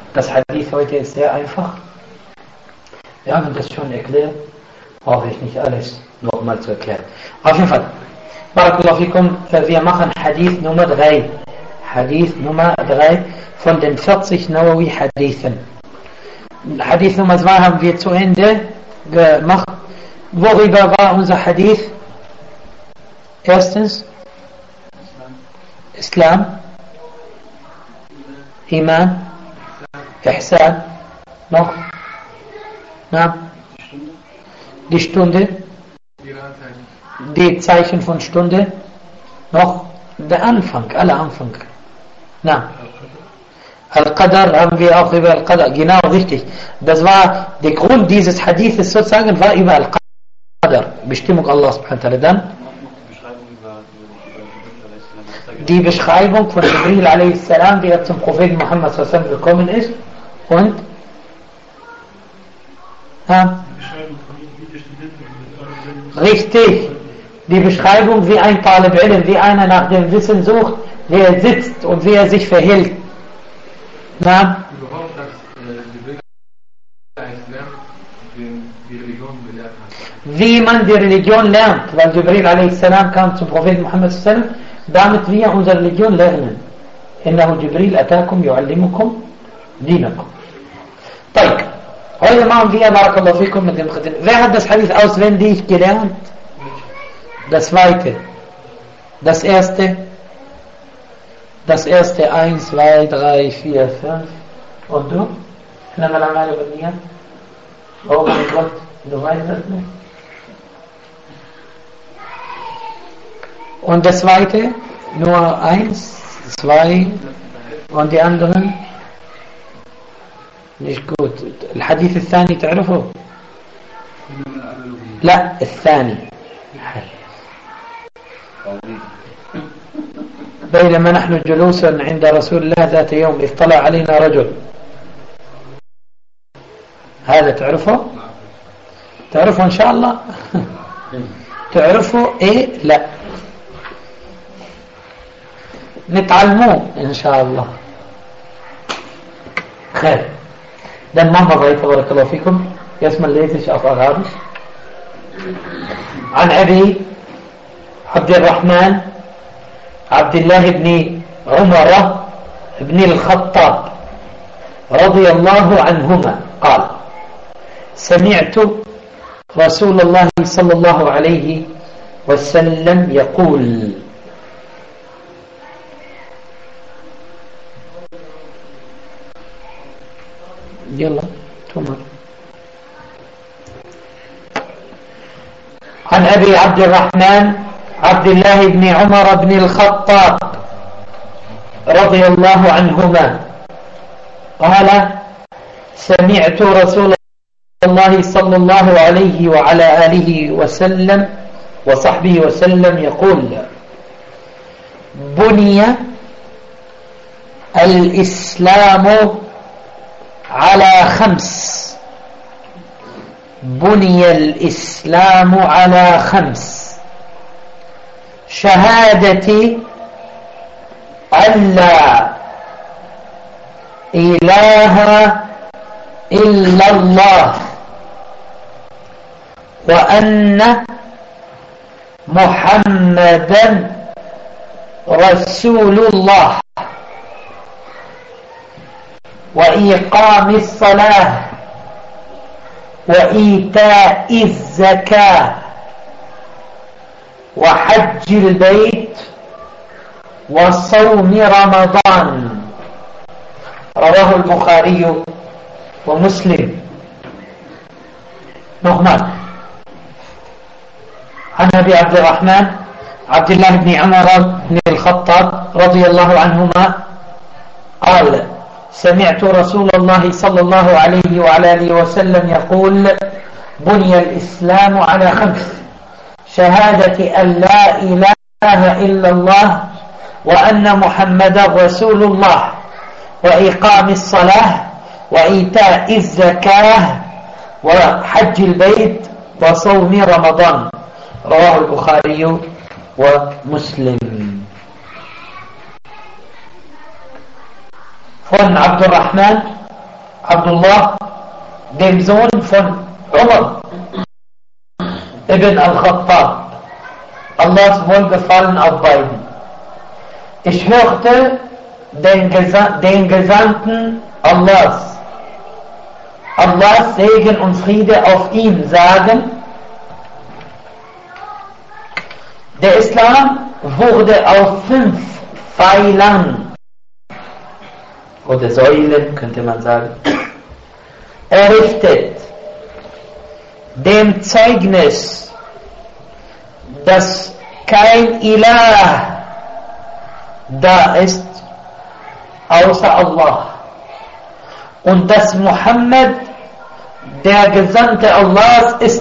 Das Hadith heute ist sehr einfach. Wir haben das schon erklärt. Brauche ich nicht alles nochmal zu erklären. Auf jeden Fall. Barakallahu fikum. Wir machen Hadith Nummer 3. Hadith Nummer 3 von den 40 Nawawi Hadithen. Hadith Nummer 2 haben wir zu Ende gemacht. Worüber war unser Hadith? Erstens Islam, Iman, Ihsan, noch? Na? Die Stunde, die Zeichen von Stunde, noch? Der Anfang, aller Anfang. Na? Al-Qadar haben wir auch über Al-Qadar, genau richtig. Das war der Grund dieses Hadithes sozusagen, war über Al-Qadar, Bestimmung Allah subhanahu wa ta'ala. Dann die Beschreibung von Jibril a.s., wie er zum Propheten Muhammad s.a.w. gekommen ist. Und? Richtig. Die Beschreibung, wie ein Talib Ilm, wie einer nach dem Wissen sucht, wie er sitzt und wie er sich verhält. Na? Überhaupt, dass Jibril die Religion gelehrt hat. Wie man die Religion lernt, weil Jibril a.s. kam zum Propheten Muhammad s.a.w., damit wir unsere Religion lernen. Innahu Jibril atakum yu'allimukum dinakum. طيب. Heute machen wir, barakallahu fikum, mit dem Khadin. Wer hat das Hadith auswendig gelernt? Das zweite. Das erste. 1, 2, 3, 4, 5. Und du? Oh mein Gott, du weißt das nicht. Und das zweite, nur 1, 2 und die anderen nicht gut. الحديث الثاني تعرفه؟ لا الثاني. بينما نحن جلوس عند رسول الله ذات يوم اطلع علينا رجل. هذا تعرفه؟ تعرفه إن شاء الله؟ تعرفه إيه؟ لا نتعلموه إن شاء الله. خير. Dann machen wir weiter, barakallahu fikum. Erstmal lese ich auf Arabisch. عن أبي عبد الرحمن عبد الله بن عمر بن الخطاب رضي الله عنهما قال: سمعت رسول الله صلى الله عليه وسلم يقول: يلا تمر. عن أبي عبد الرحمن عبد الله بن عمر بن الخطاب رضي الله عنهما قال: سمعت رسول الله صلى الله عليه وعلى آله وسلم وصحبه وسلم يقول: بني الإسلام على 5. بني الإسلام على 5: شهادة أن لا إله إلا الله وأن محمدا رسول الله وإقام الصلاة وإيتاء الزكاة وحج البيت وصوم رمضان. رواه البخاري ومسلم. نغمات. عن أبي عبد الرحمن عبد الله بن عمر بن الخطاب رضي الله عنهما قال: سمعت رسول الله صلى الله عليه وعلى آله وسلم يقول: بني الإسلام على 5: شهادة أن لا إله إلا الله وأن محمدا رسول الله وإقام الصلاة وإيتاء الزكاة وحج البيت وصوم رمضان. رواه البخاري ومسلم. Von Abdurrahman Abdullah, dem Sohn von Umar ibn al-Khattab, Allahs Wohlgefallen auf beiden. Ich hörte den Gesandten Allahs Segen und Friede auf ihn sagen, der Islam wurde auf 5 Pfeilern oder Säulen, könnte man sagen, errichtet. Dem Zeugnis, dass kein Ilah da ist außer Allah und dass Muhammad der Gesandte Allahs ist,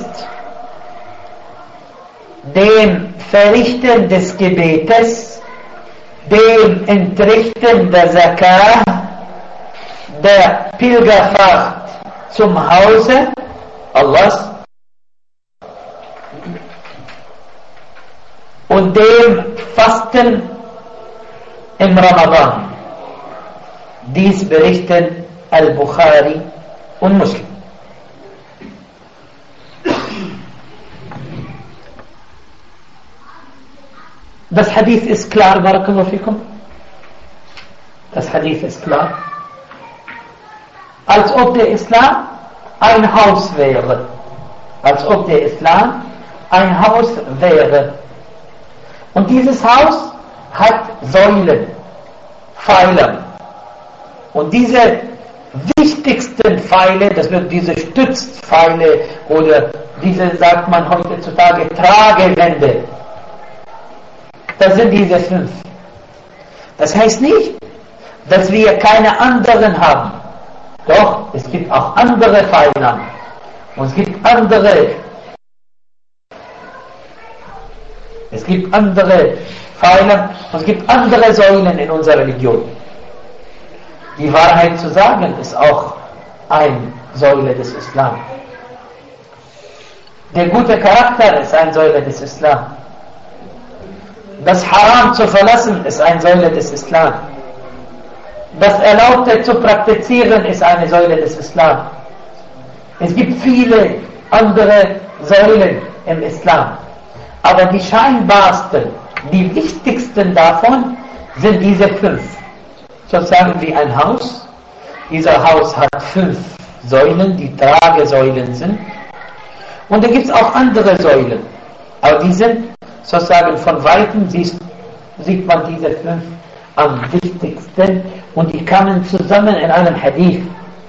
dem Verrichten des Gebetes, dem Entrichten der Zakah, der Pilgerfahrt zum Hause Allahs und dem Fasten im Ramadan. Dies berichten Al-Bukhari und Muslim. Das Hadith ist klar, Barakallahu fikum. Das Hadith ist klar. Als ob der Islam ein Haus wäre. Als ob der Islam ein Haus wäre. Und dieses Haus hat Säulen, Pfeiler. Und diese wichtigsten Pfeile, das wird diese Stützpfeile oder diese, sagt man heutzutage, Tragewände. Das sind diese 5. Das heißt nicht, dass wir keine anderen haben. Doch, es gibt auch andere Pfeiler. Und es gibt andere Pfeiler und es gibt andere Säulen in unserer Religion. Die Wahrheit zu sagen ist auch eine Säule des Islam. Der gute Charakter ist eine Säule des Islam. Das Haram zu verlassen ist eine Säule des Islam. Das Erlaubte zu praktizieren ist eine Säule des Islam. Es gibt viele andere Säulen im Islam. Aber die scheinbarsten, die wichtigsten davon sind diese 5. Sozusagen wie ein Haus. Dieser Haus hat 5 Säulen, die Tragesäulen sind. Und da gibt es auch andere Säulen. Aber die sind sozusagen von Weitem, sieht man diese 5 am wichtigsten. Und die kamen zusammen in einem Hadith.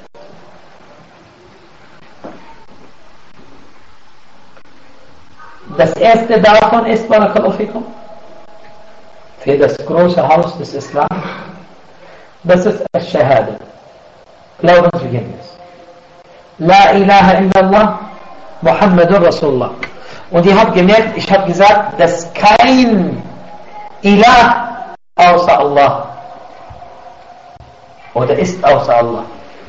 Das erste davon ist, Barakallahu fikum, für das große Haus des Islam, das ist Al-Shahada, Glaubensbekenntnis. La ilaha illallah, Muhammadur Rasulullah. Und ihr habt gemerkt, ich habe gesagt, dass kein Ilah außer Allah oder ist außer Allah.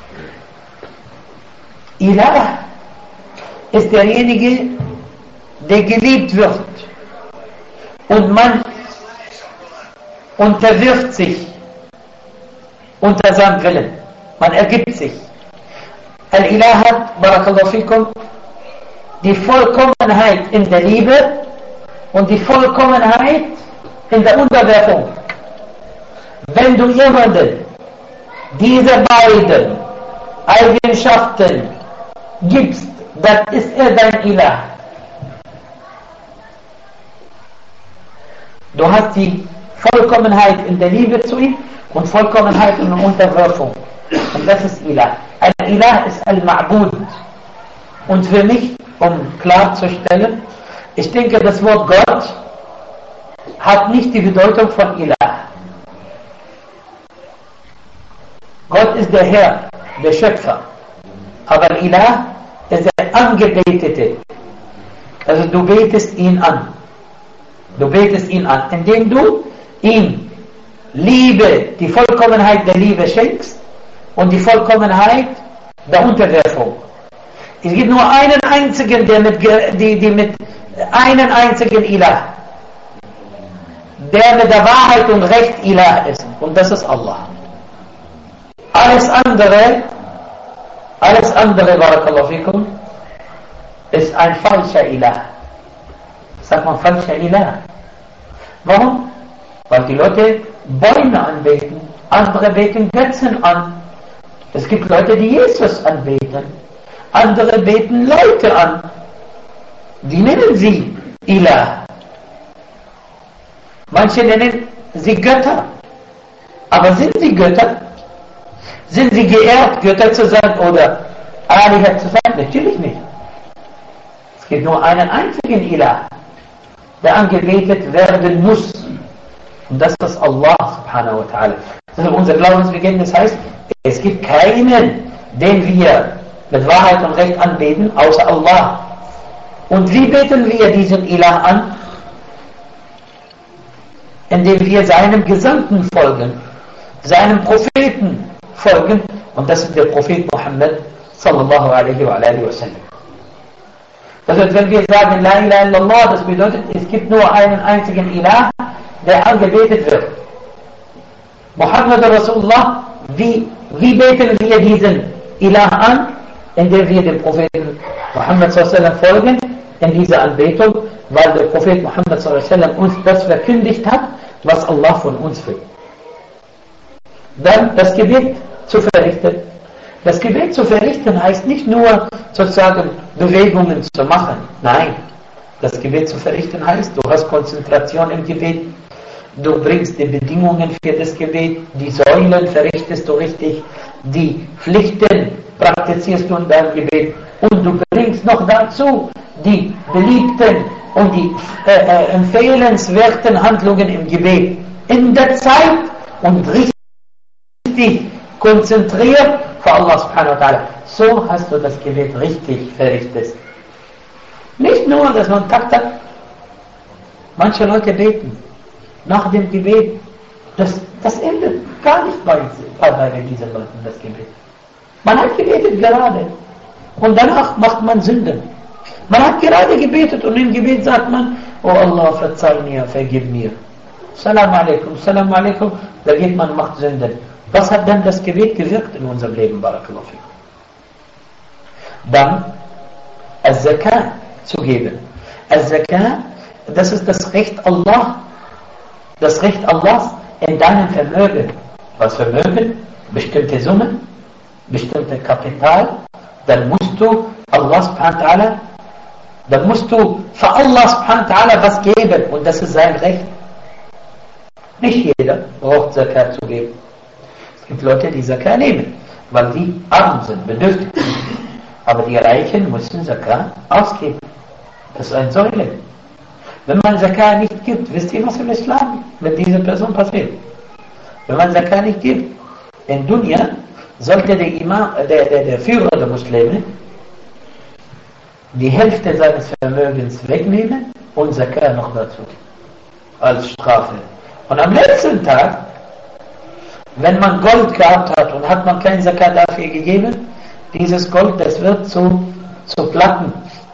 Ilah ist derjenige, der geliebt wird und man unterwirft sich unter seinem Willen. Man ergibt sich. Al-Ilah hat, Barakallahu fikum, die Vollkommenheit in der Liebe und die Vollkommenheit in der Unterwerfung. Wenn du jemanden diese beiden Eigenschaften gibst, dann ist er dein Ilah. Du hast die Vollkommenheit in der Liebe zu ihm und Vollkommenheit in der Unterwerfung. Und das ist Ilah. Al-Ilah ist Al-Ma'bud. Und für mich, um klarzustellen, ich denke, das Wort Gott hat nicht die Bedeutung von Ilah. Gott ist der Herr, der Schöpfer. Aber Ilah ist der Angebetete. Also du betest ihn an. Du betest ihn an, indem du ihm Liebe, die Vollkommenheit der Liebe schenkst und die Vollkommenheit der Unterwerfung. Es gibt nur einen einzigen, der mit einen einzigen Ilah, der mit der Wahrheit und Recht Ilah ist, und das ist Allah. Alles andere Alles andere, Barakallahu fikum, ist ein falscher Ilah. Sagt man falscher Ilah. Warum? Weil die Leute Bäume anbeten, andere beten Götzen an. Es gibt Leute, die Jesus anbeten, andere beten Leute an. Die nennen sie Ilah. Manche nennen sie Götter. Aber sind sie Götter? Sind sie geehrt, Götter zu sein oder Aliha zu sein? Natürlich nicht. Es gibt nur einen einzigen Ilah, der angebetet werden muss. Und das ist Allah subhanahu wa ta'ala. Also unser Glaubensbekenntnis heißt, es gibt keinen, den wir mit Wahrheit und Recht anbeten, außer Allah. Und wie beten wir diesen Ilah an? Indem wir seinem Gesandten folgen, seinem Propheten folgen, und das ist der Prophet Muhammad sallallahu alaihi wa alihi wa sallam. Das heißt, wenn wir sagen La ilaha illallah, das bedeutet, es gibt nur einen einzigen Ilah, der angebetet wird. Muhammad Rasulullah, wie beten wir diesen Ilah an? Indem wir dem Propheten Muhammad sallallahu alaihi wa sallam folgen in dieser Anbetung, weil der Prophet Muhammad sallallahu alaihi wa sallam uns das verkündigt hat, was Allah von uns will. Dann das Gebet zu verrichten. Das Gebet zu verrichten heißt nicht nur sozusagen Bewegungen zu machen. Nein, das Gebet zu verrichten heißt, du hast Konzentration im Gebet, du bringst die Bedingungen für das Gebet, die Säulen verrichtest du richtig, die Pflichten praktizierst du in deinem Gebet und du bringst noch dazu die beliebten und die empfehlenswerten Handlungen im Gebet in der Zeit und richtig konzentriert für Allah subhanahu wa ta'ala. So hast du das Gebet richtig verrichtet. Nicht nur, dass man takt hat. Manche Leute beten nach dem Gebet. Das endet gar nicht bei diesen Leuten, das Gebet. Man hat gebetet gerade und danach macht man Sünden. Man hat gerade gebetet und im Gebet sagt man, oh Allah, verzeih mir, vergib mir. Salam alaikum, da geht man, macht Sünden. Was hat denn das Gebet gewirkt in unserem Leben, Barakallahu fikum? Dann, Al-Zakat zu geben. Al-Zakat, das ist das Recht Allah, das Recht Allahs in deinem Vermögen. Was Vermögen? Bestimmte Summen, bestimmte Kapital, dann musst du Allah subhanahu wa ta'ala, dann musst du für Allah subhanahu wa ta'ala was geben und das ist sein Recht. Nicht jeder braucht Zakat zu geben. Es gibt Leute, die Zakat nehmen, weil die arm sind, bedürftig. Aber die Reichen müssen Zakat ausgeben. Das ist eine Säule. Wenn man Zakat nicht gibt, wisst ihr, was im Islam mit dieser Person passiert? Wenn man Zakat nicht gibt, in Dunya sollte der Imam, der Führer der Muslime die Hälfte seines Vermögens wegnehmen und Zakat noch dazu als Strafe. Und am letzten Tag, wenn man Gold gehabt hat und hat man kein Zakat dafür gegeben, dieses Gold, das wird zu Platten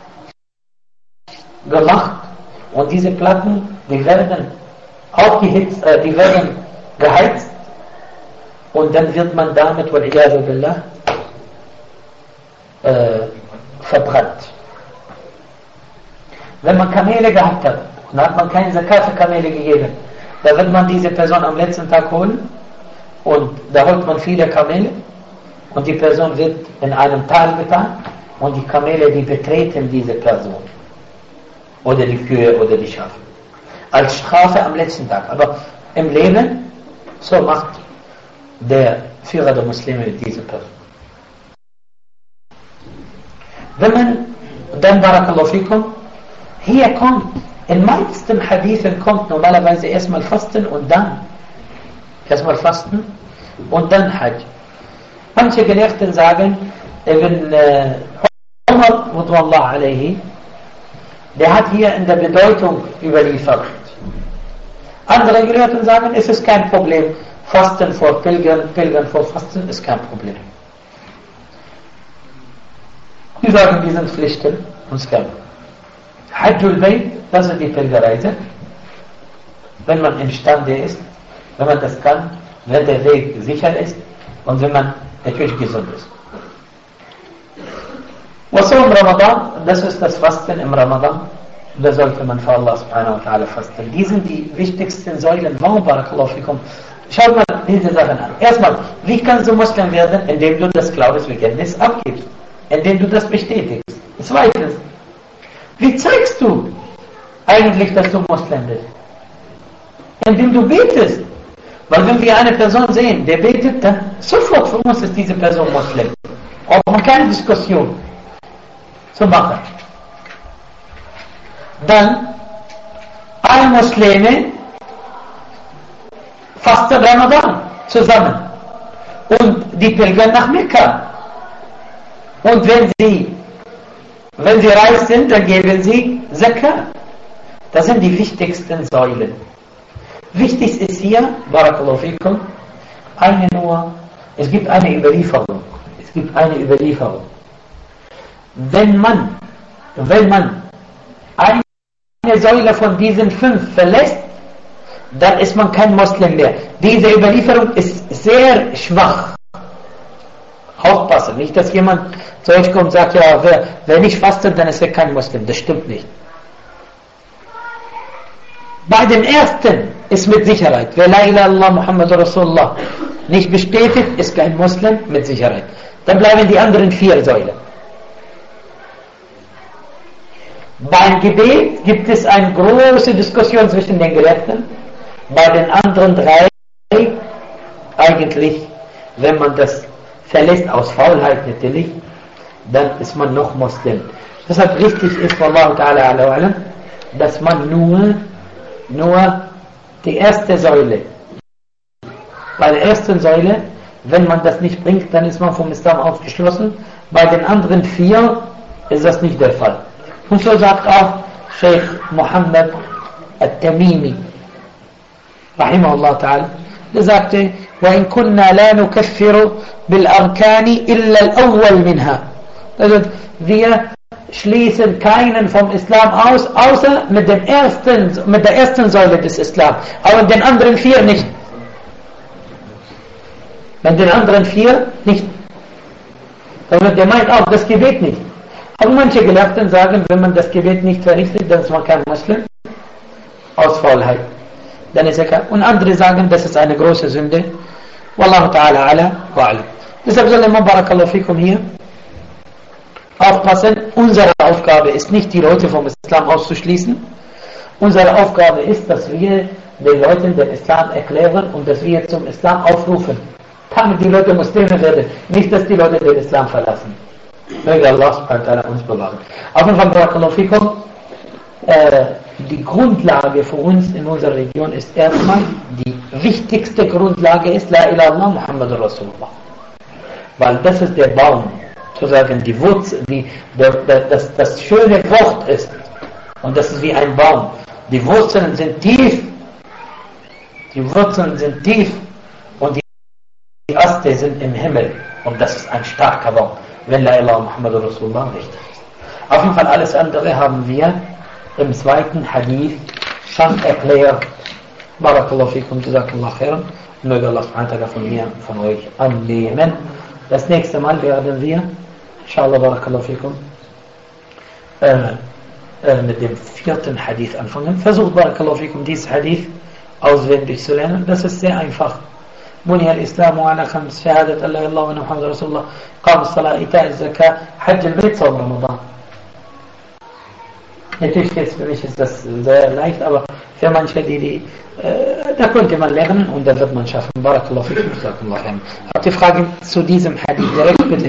gemacht und diese Platten, die werden aufgehitzt, die werden geheizt und dann wird man damit, wal-iyadu billah, verbrannt. Wenn man Kamele gehabt hat und hat man keinen Zakat für Kamele gegeben, da wird man diese Person am letzten Tag holen und da holt man viele Kamele und die Person wird in einem Tal getan und die Kamele, die betreten diese Person oder die Kühe oder die Schafe als Strafe am letzten Tag. Aber im Leben, so macht der Führer der Muslime mit dieser Person. Wenn man dann, Barakallahu fikum, hier kommt, in meisten Hadithen kommt normalerweise erstmal Fasten und dann Hajj. Manche Gelehrten sagen, Ibn Umar radhiyallahu alayhi, der hat hier in der Bedeutung überliefert. Andere Gelehrten sagen, es ist kein Problem. Fasten vor Pilgern, Pilgern vor Fasten ist kein Problem. Die sagen, die sind Pflichten und es kann. Hajjul Bayt, das ist die Pilgerreise. Wenn man imstande ist, wenn man das kann, wenn der Weg sicher ist und wenn man natürlich gesund ist. Wasum Ramadan, das ist das Fasten im Ramadan. Da sollte man für Allah subhanahu wa ta'ala fasten. Die sind die wichtigsten Säulen. Warum, barakallahu fikum? Schaut mal diese Sachen an. Erstmal, wie kannst du Muslim werden? Indem du das Glaubensbekenntnis abgibst. Indem du das bestätigst. Zweitens, wie zeigst du eigentlich, dass du Muslim bist? Indem du betest. Weil wenn wir eine Person sehen, der betet, dann sofort für uns ist diese Person Muslim. Braucht man keine Diskussion zu machen. Dann, alle Muslime fasten Ramadan zusammen. Und die pilgern nach Mekka. Und wenn sie reich sind, dann geben sie Zakat. Das sind die wichtigsten Säulen. Wichtig ist hier, barakallahu fikum, es gibt eine Überlieferung. Wenn man eine Säule von diesen 5 verlässt, dann ist man kein Muslim mehr. Diese Überlieferung ist sehr schwach. Aufpassen, nicht, dass jemand zu euch kommt und sagt, ja, wer nicht fastet, dann ist er kein Muslim. Das stimmt nicht. Bei dem ersten ist mit Sicherheit, wer La ilaha illallah Muhammadur Rasulullah nicht bestätigt, ist kein Muslim mit Sicherheit. Dann bleiben die anderen 4 Säulen. Beim Gebet gibt es eine große Diskussion zwischen den Gelehrten. Bei den anderen 3 eigentlich, wenn man das verlässt aus Faulheit natürlich, dann ist man noch Muslim. Deshalb richtig ist, Wallahu ta'ala alam, dass man nur die erste Säule, bei der ersten Säule, wenn man das nicht bringt, dann ist man vom Islam ausgeschlossen. Bei den anderen 4 ist das nicht der Fall. Und so sagt auch Sheikh Muhammad al-Tamimi, rahimahullah ta'ala, der sagte, وَإِن كُنَّا لَا نُكَفِّرُ بِالْأَرْكَانِ إِلَّا الْأَوَّلِ مِنْهَا. Also wir schließen keinen vom Islam aus, außer mit der ersten Säule des Islam. Aber in den anderen 4 nicht. Mit den anderen 4 nicht. Also der meint auch das Gebet nicht. Aber manche Gelehrten sagen, wenn man das Gebet nicht verrichtet, dann ist man kein Muslim. Aus Faulheit. Dann ist er kein. Und andere sagen, das ist eine große Sünde. Wallahu ta'ala ala wa alam. Deshalb soll man, barakallahu fikum, hier aufpassen. Unsere Aufgabe ist nicht, die Leute vom Islam auszuschließen. Unsere Aufgabe ist, dass wir den Leuten den Islam erklären und dass wir zum Islam aufrufen. Damit die Leute Muslime werden. Nicht, dass die Leute den Islam verlassen. Möge Allah subhanahu wa ta'ala uns bewahren. Auf jeden Fall, barakallahu fikum, die Grundlage für uns in unserer Region ist erstmal, die wichtigste Grundlage ist La ilaha illallah Muhammadur Rasulullah. Weil das ist der Baum, sozusagen die Wurzel, das schöne Wort ist. Und das ist wie ein Baum. Die Wurzeln sind tief. Und die Äste sind im Himmel. Und das ist ein starker Baum, wenn La ilaha Muhammadur Rasulullah richtig ist. Auf jeden Fall alles andere haben wir im zweiten Hadith schon erklärt. Barakallahu fikum, jazakallahu khairan. Möge Allah subhanahu wa ta'ala von mir, von euch annehmen. Das nächste Mal werden wir, inshallah, barakallahu fikum, mit dem 4. Hadith anfangen. Versucht, barakallahu fikum, dieses Hadith auswendig zu lernen. Das ist sehr einfach. بني الإسلام على 5 شهادة أن لا إله إلا الله وأن محمد رسول الله قام الصلاة إيتاء الزكاة حج البيت صوم رمضان. Natürlich jetzt für mich ist das sehr leicht, aber für manche, da könnte man lernen und da wird man schaffen. Barakallahu fikum, jazakallahu khairan. Habt ihr Fragen zu diesem Hadith direkt, bitte?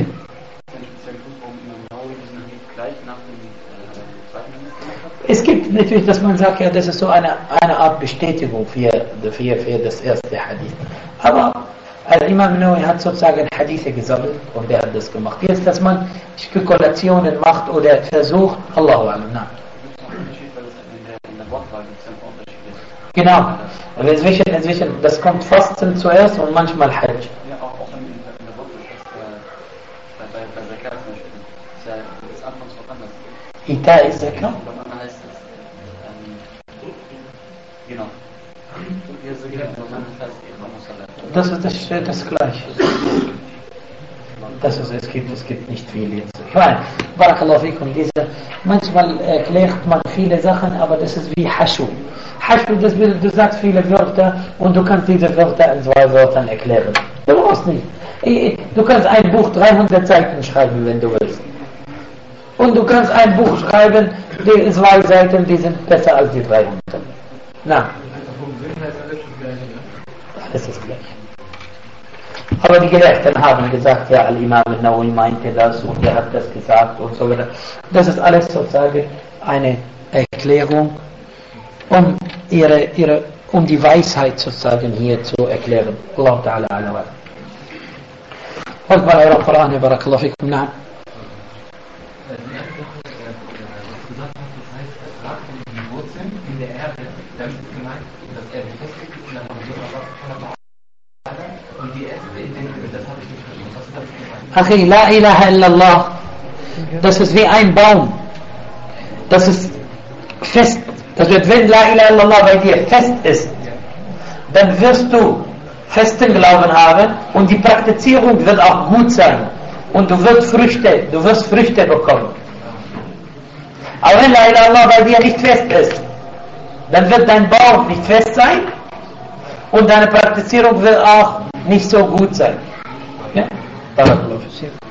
Es gibt natürlich, dass man sagt, ja, das ist so eine Art Bestätigung für das erste Hadith. Aber Imam Nawawi hat sozusagen Hadithe gesammelt und der hat das gemacht. Jetzt, dass man Spekulationen macht oder versucht, Allahu a'lam. Genau. Und inzwischen, das kommt Fasten zuerst und manchmal Hajj. Ja, auch in der Wortwahl bei Zakat zum Beispiel. Das ist anfangs noch anders. Ita ist Zakat? Heißt es, genau. Das ist das Gleiche. Es gibt nicht viel jetzt. Ich meine, Barakallahu fikum, manchmal erklärt man viele Sachen, aber das ist wie Haschu. Haschu, du sagst viele Wörter und du kannst diese Wörter in 2 Wörtern erklären. Du brauchst nicht. Du kannst ein Buch 300 Seiten schreiben, wenn du willst. Und du kannst ein Buch schreiben, die 2 Seiten, die sind besser als die 300. Na. Alles ist gleich. Aber die Gelehrten haben gesagt, ja, Al-Imam al-Nawawi meinte das und er hat das gesagt und so weiter. Das ist alles sozusagen eine Erklärung, um die Weisheit sozusagen hier zu erklären. Allah Ta'ala ala wa. Akbar al-Quran, barakallahu fikum, na'am. In der Erde, damit ist gemeint, dass er befestigt ist in der Religion und die erste Idee, das habe ich nicht verstanden. Was ist das gemeint? Achi, la ilaha illallah, das ist wie ein Baum. Das ist fest. Das wird, wenn la ilaha illallah bei dir fest ist, dann wirst du festen Glauben haben und die Praktizierung wird auch gut sein. Und du wirst Früchte bekommen. Aber wenn la ilaha illallah bei dir nicht fest ist, dann wird dein Baum nicht fest sein und deine Praktizierung wird auch nicht so gut sein. Ja?